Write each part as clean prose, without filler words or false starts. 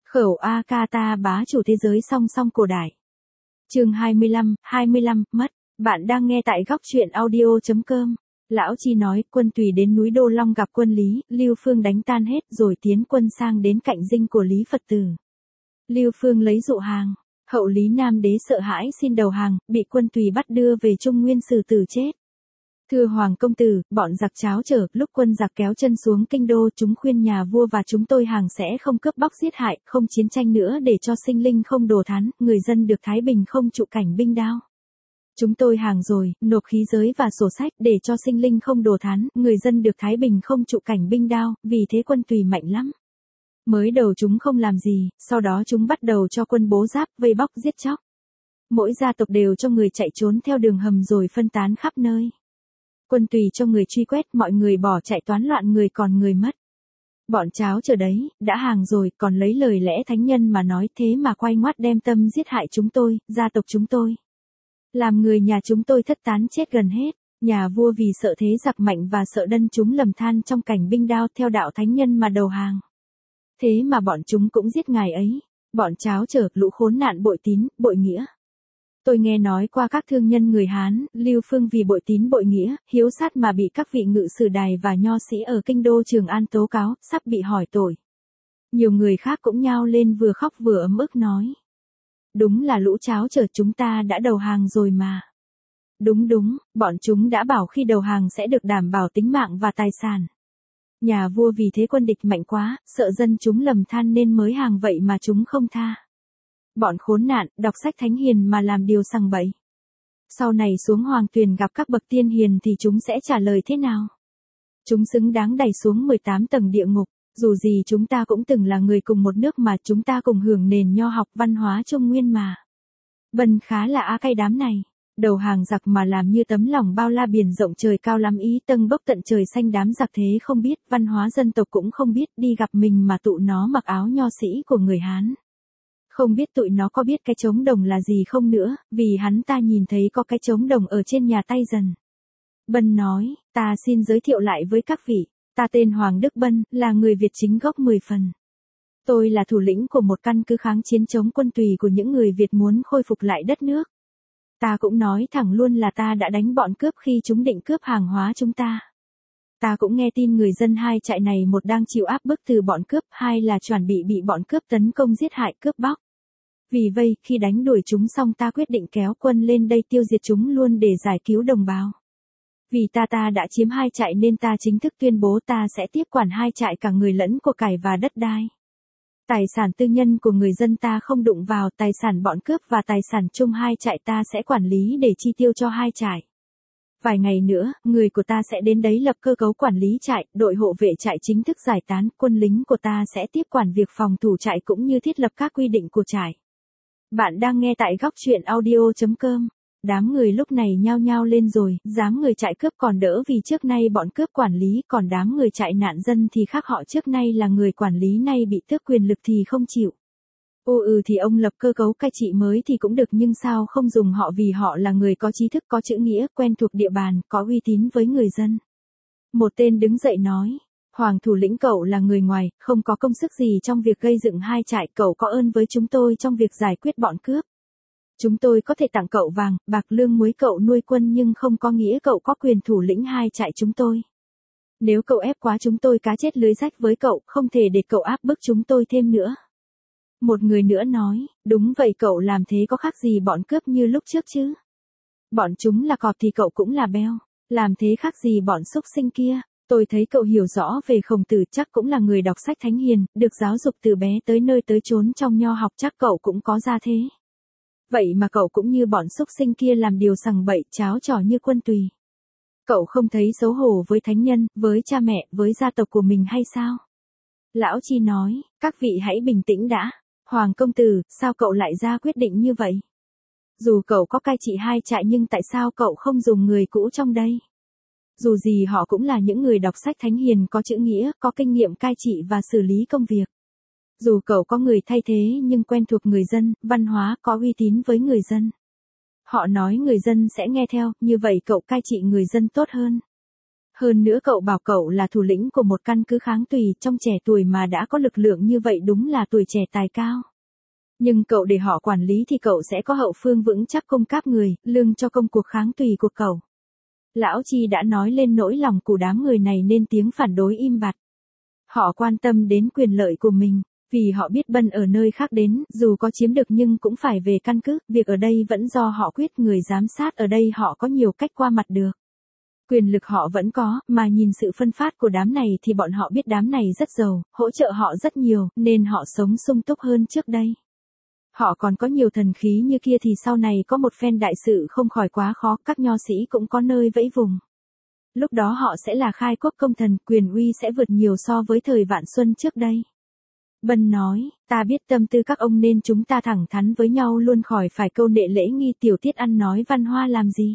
Khẩu Akata bá chủ thế giới song song cổ đại. Chương 25, mất. Bạn đang nghe tại góc truyện audio.com. Lão Chi nói, quân tùy đến núi Đô Long gặp quân Lý, Lưu Phương đánh tan hết rồi tiến quân sang đến cạnh dinh của Lý Phật tử. Lưu Phương lấy dụ hàng, hậu Lý Nam đế sợ hãi xin đầu hàng, bị quân tùy bắt đưa về Trung Nguyên xử tử chết. Thưa Hoàng công tử, bọn giặc cháo trở, lúc quân giặc kéo chân xuống kinh đô, chúng khuyên nhà vua và chúng tôi hàng sẽ không cướp bóc giết hại, không chiến tranh nữa để cho sinh linh không đồ thán, người dân được thái bình không chịu cảnh binh đao. Chúng tôi hàng rồi, nộp khí giới và sổ sách để cho sinh linh không đồ thán, người dân được thái bình không chịu cảnh binh đao, vì thế quân tùy mạnh lắm. Mới đầu chúng không làm gì, sau đó chúng bắt đầu cho quân bố giáp, vây bóc giết chóc. Mỗi gia tộc đều cho người chạy trốn theo đường hầm rồi phân tán khắp nơi. Quân tùy cho người truy quét, mọi người bỏ chạy toán loạn, người còn người mất. Bọn cháo chờ đấy, đã hàng rồi, còn lấy lời lẽ thánh nhân mà nói, thế mà quay ngoắt đem tâm giết hại chúng tôi, gia tộc chúng tôi. Làm người nhà chúng tôi thất tán chết gần hết. Nhà vua vì sợ thế giặc mạnh và sợ đân chúng lầm than trong cảnh binh đao theo đạo thánh nhân mà đầu hàng. Thế mà bọn chúng cũng giết ngài ấy. Bọn cháo chờ, lũ khốn nạn bội tín, bội nghĩa. Tôi nghe nói qua các thương nhân người Hán, Lưu Phương vì bội tín bội nghĩa, hiếu sát mà bị các vị ngự sử đài và nho sĩ ở kinh đô Trường An tố cáo, sắp bị hỏi tội. Nhiều người khác cũng nhao lên vừa khóc vừa ấm ức nói. Đúng là lũ cháo chờ, chúng ta đã đầu hàng rồi mà. Đúng, bọn chúng đã bảo khi đầu hàng sẽ được đảm bảo tính mạng và tài sản. Nhà vua vì thế quân địch mạnh quá, sợ dân chúng lầm than nên mới hàng vậy mà chúng không tha. Bọn khốn nạn, đọc sách thánh hiền mà làm điều sằng bậy. Sau này xuống hoàng tuyền gặp các bậc tiên hiền thì chúng sẽ trả lời thế nào? Chúng xứng đáng đày xuống 18 tầng địa ngục. Dù gì chúng ta cũng từng là người cùng một nước mà, chúng ta cùng hưởng nền nho học văn hóa Trung Nguyên mà. Bần khá là cay đám này. Đầu hàng giặc mà làm như tấm lòng bao la biển rộng trời cao lắm ý, tâng bốc tận trời xanh, đám giặc thế không biết, văn hóa dân tộc cũng không biết, đi gặp mình mà tụi nó mặc áo nho sĩ của người Hán. Không biết tụi nó có biết cái trống đồng là gì không nữa, vì hắn ta nhìn thấy có cái trống đồng ở trên nhà tay dần. Bân nói, ta xin giới thiệu lại với các vị, ta tên Hoàng Đức Bân, là người Việt chính gốc 10 phần. Tôi là thủ lĩnh của một căn cứ kháng chiến chống quân tùy của những người Việt muốn khôi phục lại đất nước. Ta cũng nói thẳng luôn là ta đã đánh bọn cướp khi chúng định cướp hàng hóa chúng ta. Ta cũng nghe tin người dân hai trại này, một đang chịu áp bức từ bọn cướp, hai là chuẩn bị bọn cướp tấn công giết hại cướp bóc. Vì vậy, khi đánh đuổi chúng xong ta quyết định kéo quân lên đây tiêu diệt chúng luôn để giải cứu đồng bào. Vì ta đã chiếm hai trại nên ta chính thức tuyên bố ta sẽ tiếp quản hai trại cả người lẫn của cải và đất đai. Tài sản tư nhân của người dân ta không đụng vào, tài sản bọn cướp và tài sản chung hai trại ta sẽ quản lý để chi tiêu cho hai trại. Vài ngày nữa, người của ta sẽ đến đấy lập cơ cấu quản lý trại, đội hộ vệ trại chính thức giải tán, quân lính của ta sẽ tiếp quản việc phòng thủ trại cũng như thiết lập các quy định của trại. Bạn đang nghe tại góc truyện audio.com. Đám người lúc này nhao nhao lên rồi, dám người trại cướp còn đỡ vì trước nay bọn cướp quản lý, còn đám người trại nạn dân thì khác, họ trước nay là người quản lý nay bị tước quyền lực thì không chịu. Thì ông lập cơ cấu cai trị mới thì cũng được, nhưng sao không dùng họ, vì họ là người có trí thức, có chữ nghĩa, quen thuộc địa bàn, có uy tín với người dân. Một tên đứng dậy nói, Hoàng thủ lĩnh, cậu là người ngoài, không có công sức gì trong việc gây dựng hai trại, cậu có ơn với chúng tôi trong việc giải quyết bọn cướp. Chúng tôi có thể tặng cậu vàng, bạc, lương muối, cậu nuôi quân, nhưng không có nghĩa cậu có quyền thủ lĩnh hai trại chúng tôi. Nếu cậu ép quá chúng tôi cá chết lưới rách với cậu, không thể để cậu áp bức chúng tôi thêm nữa. Một người nữa nói, đúng vậy, cậu làm thế có khác gì bọn cướp như lúc trước chứ? Bọn chúng là cọp thì cậu cũng là beo, làm thế khác gì bọn xúc sinh kia? Tôi thấy cậu hiểu rõ về Khổng Tử, chắc cũng là người đọc sách thánh hiền, được giáo dục từ bé tới nơi tới chốn trong nho học, chắc cậu cũng có gia thế. Vậy mà cậu cũng như bọn xúc sinh kia làm điều sằng bậy, cháo trò như quân tùy. Cậu không thấy xấu hổ với thánh nhân, với cha mẹ, với gia tộc của mình hay sao? Lão Chi nói, các vị hãy bình tĩnh đã. Hoàng công tử, sao cậu lại ra quyết định như vậy? Dù cậu có cai trị hai trại nhưng tại sao cậu không dùng người cũ trong đây? Dù gì họ cũng là những người đọc sách thánh hiền, có chữ nghĩa, có kinh nghiệm cai trị và xử lý công việc. Dù cậu có người thay thế nhưng quen thuộc người dân, văn hóa, có uy tín với người dân. Họ nói người dân sẽ nghe theo, như vậy cậu cai trị người dân tốt hơn. Hơn nữa cậu bảo cậu là thủ lĩnh của một căn cứ kháng tùy, trong trẻ tuổi mà đã có lực lượng như vậy đúng là tuổi trẻ tài cao. Nhưng cậu để họ quản lý thì cậu sẽ có hậu phương vững chắc cung cấp người, lương cho công cuộc kháng tùy của cậu. Lão Chi đã nói lên nỗi lòng của đám người này nên tiếng phản đối im bặt. Họ quan tâm đến quyền lợi của mình, vì họ biết Bân ở nơi khác đến, dù có chiếm được nhưng cũng phải về căn cứ, việc ở đây vẫn do họ quyết, người giám sát ở đây họ có nhiều cách qua mặt được. Quyền lực họ vẫn có, mà nhìn sự phân phát của đám này thì bọn họ biết đám này rất giàu, hỗ trợ họ rất nhiều, nên họ sống sung túc hơn trước đây. Họ còn có nhiều thần khí như kia thì sau này có một phen đại sự không khỏi quá khó, các nho sĩ cũng có nơi vẫy vùng. Lúc đó họ sẽ là khai quốc công thần, quyền uy sẽ vượt nhiều so với thời Vạn Xuân trước đây. Bân nói, ta biết tâm tư các ông nên chúng ta thẳng thắn với nhau luôn, khỏi phải câu nệ lễ nghi tiểu tiết ăn nói văn hoa làm gì.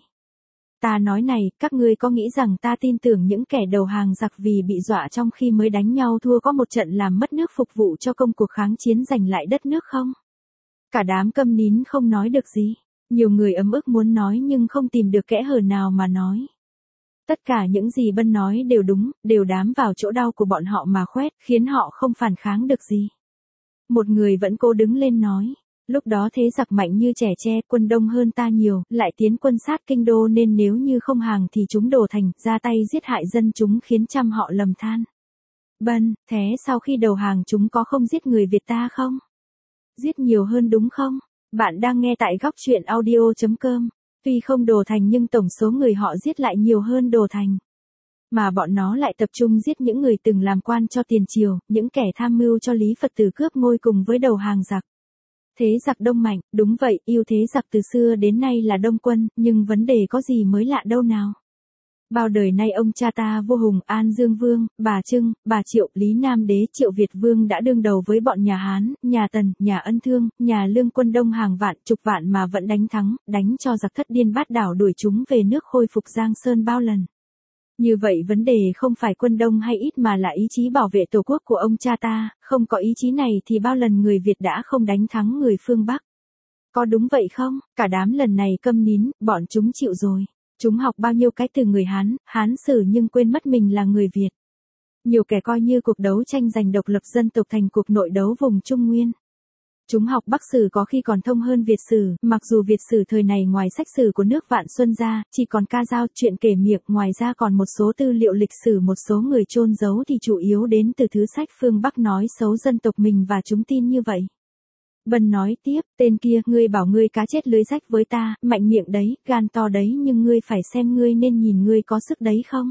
Ta nói này, các ngươi có nghĩ rằng ta tin tưởng những kẻ đầu hàng giặc vì bị dọa trong khi mới đánh nhau thua có một trận làm mất nước phục vụ cho công cuộc kháng chiến giành lại đất nước không? Cả đám câm nín không nói được gì. Nhiều người ấm ức muốn nói nhưng không tìm được kẽ hở nào mà nói. Tất cả những gì Bân nói đều đúng, đều đám vào chỗ đau của bọn họ mà khoét, khiến họ không phản kháng được gì. Một người vẫn cố đứng lên nói. Lúc đó thế giặc mạnh như trẻ tre, quân đông hơn ta nhiều, lại tiến quân sát kinh đô nên nếu như không hàng thì chúng đổ thành, ra tay giết hại dân chúng khiến trăm họ lầm than. Bân, thế sau khi đầu hàng chúng có không giết người Việt ta không? Giết nhiều hơn đúng không? Bạn đang nghe tại góc truyện audio.com. Tuy không đổ thành nhưng tổng số người họ giết lại nhiều hơn đổ thành. Mà bọn nó lại tập trung giết những người từng làm quan cho tiền triều, những kẻ tham mưu cho Lý Phật Tử cướp ngôi cùng với đầu hàng giặc. Thế giặc đông mạnh, đúng vậy, yêu thế giặc từ xưa đến nay là đông quân, nhưng vấn đề có gì mới lạ đâu nào. Bao đời nay ông cha ta vua Hùng, An Dương Vương, bà Trưng, bà Triệu, Lý Nam Đế, Triệu Việt Vương đã đương đầu với bọn nhà Hán, nhà Tần, nhà Ân Thương, nhà Lương, quân đông hàng vạn, chục vạn mà vẫn đánh thắng, đánh cho giặc thất điên bát đảo đuổi chúng về nước khôi phục Giang Sơn bao lần. Như vậy vấn đề không phải quân đông hay ít mà là ý chí bảo vệ tổ quốc của ông cha ta, không có ý chí này thì bao lần người Việt đã không đánh thắng người phương Bắc. Có đúng vậy không? Cả đám lần này câm nín, bọn chúng chịu rồi. Chúng học bao nhiêu cái từ người Hán, Hán sử nhưng quên mất mình là người Việt. Nhiều kẻ coi như cuộc đấu tranh giành độc lập dân tộc thành cuộc nội đấu vùng Trung Nguyên. Chúng học Bắc sử có khi còn thông hơn Việt sử, mặc dù Việt sử thời này ngoài sách sử của nước Vạn Xuân ra, chỉ còn ca dao, chuyện kể miệng, ngoài ra còn một số tư liệu lịch sử một số người chôn giấu thì chủ yếu đến từ thứ sách phương Bắc nói xấu dân tộc mình và chúng tin như vậy. Bân nói tiếp, tên kia, ngươi bảo ngươi cá chết lưới rách với ta, mạnh miệng đấy, gan to đấy nhưng ngươi phải xem ngươi nên nhìn ngươi có sức đấy không?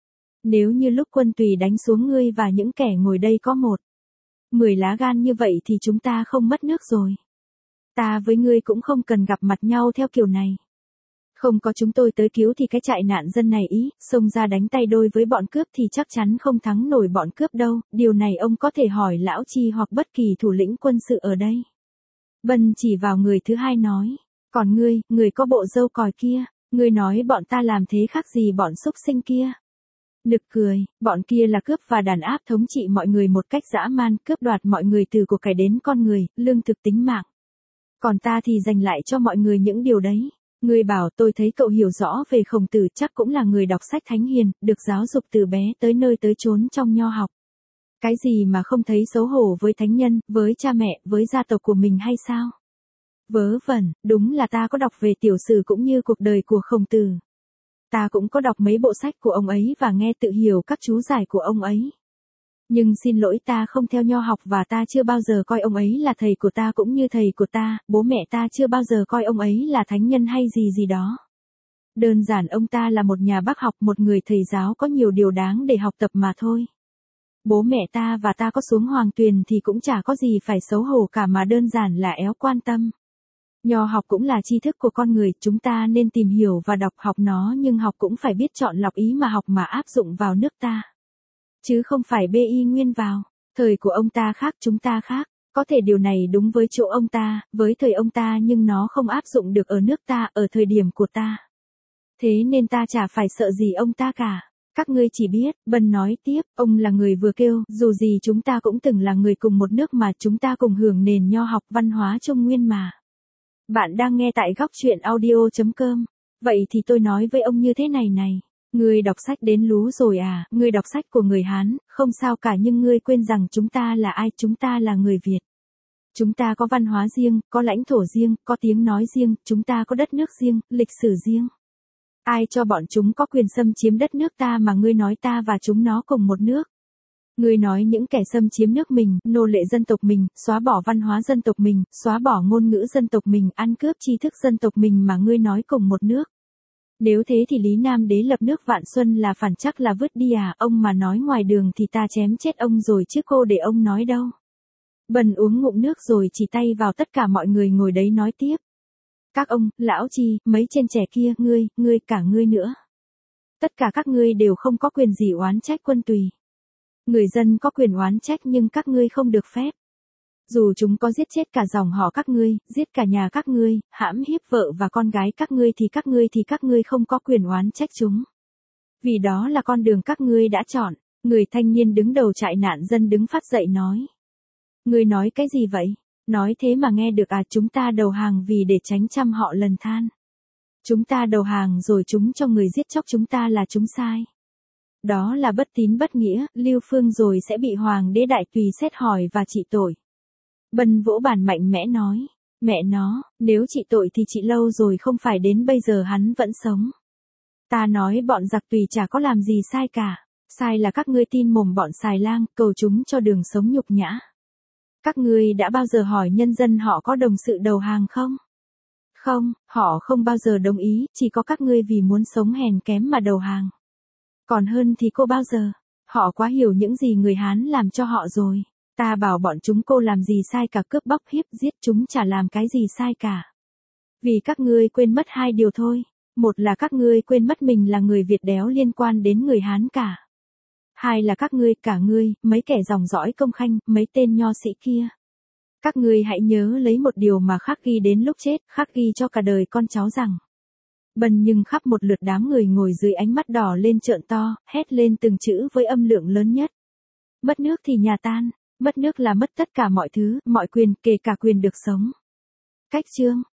Nếu như lúc quân tùy đánh xuống ngươi và những kẻ ngồi đây có 10 lá gan như vậy thì chúng ta không mất nước rồi. Ta với ngươi cũng không cần gặp mặt nhau theo kiểu này. Không có chúng tôi tới cứu thì cái trại nạn dân này ý, xông ra đánh tay đôi với bọn cướp thì chắc chắn không thắng nổi bọn cướp đâu, điều này ông có thể hỏi Lão Chi hoặc bất kỳ thủ lĩnh quân sự ở đây. Bân chỉ vào người thứ hai nói, còn ngươi, người có bộ râu còi kia, ngươi nói bọn ta làm thế khác gì bọn xúc sinh kia. Nực cười, bọn kia là cướp và đàn áp thống trị mọi người một cách dã man, cướp đoạt mọi người từ của cải đến con người, lương thực tính mạng. Còn ta thì dành lại cho mọi người những điều đấy. Ngươi bảo tôi thấy cậu hiểu rõ về Khổng Tử chắc cũng là người đọc sách thánh hiền, được giáo dục từ bé tới nơi tới chốn trong nho học. Cái gì mà không thấy xấu hổ với thánh nhân, với cha mẹ, với gia tộc của mình hay sao? Vớ vẩn, đúng là ta có đọc về tiểu sử cũng như cuộc đời của Khổng Tử. Ta cũng có đọc mấy bộ sách của ông ấy và nghe tự hiểu các chú giải của ông ấy. Nhưng xin lỗi ta không theo nho học và ta chưa bao giờ coi ông ấy là thầy của ta cũng như thầy của ta, bố mẹ ta chưa bao giờ coi ông ấy là thánh nhân hay gì gì đó. Đơn giản ông ta là một nhà bác học, một người thầy giáo có nhiều điều đáng để học tập mà thôi. Bố mẹ ta và ta có xuống Hoàng Tuyền thì cũng chả có gì phải xấu hổ cả mà đơn giản là éo quan tâm. Nho học cũng là tri thức của con người, chúng ta nên tìm hiểu và đọc học nó nhưng học cũng phải biết chọn lọc ý mà học mà áp dụng vào nước ta. Chứ không phải bê y nguyên vào. Thời của ông ta khác chúng ta khác. Có thể điều này đúng với chỗ ông ta, với thời ông ta nhưng nó không áp dụng được ở nước ta, ở thời điểm của ta. Thế nên ta chả phải sợ gì ông ta cả. Các ngươi chỉ biết, Bân nói tiếp, ông là người vừa kêu, dù gì chúng ta cũng từng là người cùng một nước mà chúng ta cùng hưởng nền nho học văn hóa Trung Nguyên mà. Bạn đang nghe tại góc truyện audio.com. Vậy thì tôi nói với ông như thế này này. Ngươi đọc sách đến lú rồi à, ngươi đọc sách của người Hán, không sao cả nhưng ngươi quên rằng chúng ta là ai, chúng ta là người Việt. Chúng ta có văn hóa riêng, có lãnh thổ riêng, có tiếng nói riêng, chúng ta có đất nước riêng, lịch sử riêng. Ai cho bọn chúng có quyền xâm chiếm đất nước ta mà ngươi nói ta và chúng nó cùng một nước? Ngươi nói những kẻ xâm chiếm nước mình, nô lệ dân tộc mình, xóa bỏ văn hóa dân tộc mình, xóa bỏ ngôn ngữ dân tộc mình, ăn cướp tri thức dân tộc mình mà ngươi nói cùng một nước. Nếu thế thì Lý Nam Đế lập nước Vạn Xuân là phản chắc là vứt đi à, ông mà nói ngoài đường thì ta chém chết ông rồi chứ cô để ông nói đâu. Bần uống ngụm nước rồi chỉ tay vào tất cả mọi người ngồi đấy nói tiếp. Các ông, lão Chi, mấy trên trẻ kia, ngươi, cả ngươi nữa. Tất cả các ngươi đều không có quyền gì oán trách Quân Tùy. Người dân có quyền oán trách nhưng các ngươi không được phép. Dù chúng có giết chết cả dòng họ các ngươi, giết cả nhà các ngươi, hãm hiếp vợ và con gái các ngươi thì các ngươi không có quyền oán trách chúng. Vì đó là con đường các ngươi đã chọn. Người thanh niên đứng đầu trại nạn dân đứng phát dậy nói. Ngươi nói cái gì vậy? Nói thế mà nghe được à, chúng ta đầu hàng vì để tránh trăm họ lần than. Chúng ta đầu hàng rồi chúng cho người giết chóc chúng ta là chúng sai. Đó là bất tín bất nghĩa, Lưu Phương rồi sẽ bị Hoàng đế Đại Tùy xét hỏi và trị tội. Bân vỗ bàn mạnh mẽ nói, mẹ nó, nếu trị tội thì trị lâu rồi không phải đến bây giờ hắn vẫn sống. Ta nói bọn giặc Tùy chả có làm gì sai cả, sai là các ngươi tin mồm bọn xài lang, cầu chúng cho đường sống nhục nhã. Các ngươi đã bao giờ hỏi nhân dân họ có đồng sự đầu hàng không? Không, họ không bao giờ đồng ý, chỉ có các ngươi vì muốn sống hèn kém mà đầu hàng. Còn hơn thì cô bao giờ? Họ quá hiểu những gì người Hán làm cho họ rồi. Ta bảo bọn chúng cô làm gì sai cả, cướp bóc hiếp giết chúng chả làm cái gì sai cả. Vì các ngươi quên mất hai điều thôi. Một là các ngươi quên mất mình là người Việt đéo liên quan đến người Hán cả. Hai là các ngươi, cả ngươi, mấy kẻ dòng dõi Công Khanh, mấy tên nho sĩ kia. Các ngươi hãy nhớ lấy một điều mà khắc ghi đến lúc chết, khắc ghi cho cả đời con cháu rằng. Bần nhưng khắp một lượt đám người ngồi dưới ánh mắt đỏ lên trợn to, hét lên từng chữ với âm lượng lớn nhất. Mất nước thì nhà tan, mất nước là mất tất cả mọi thứ, mọi quyền, kể cả quyền được sống. Cách chương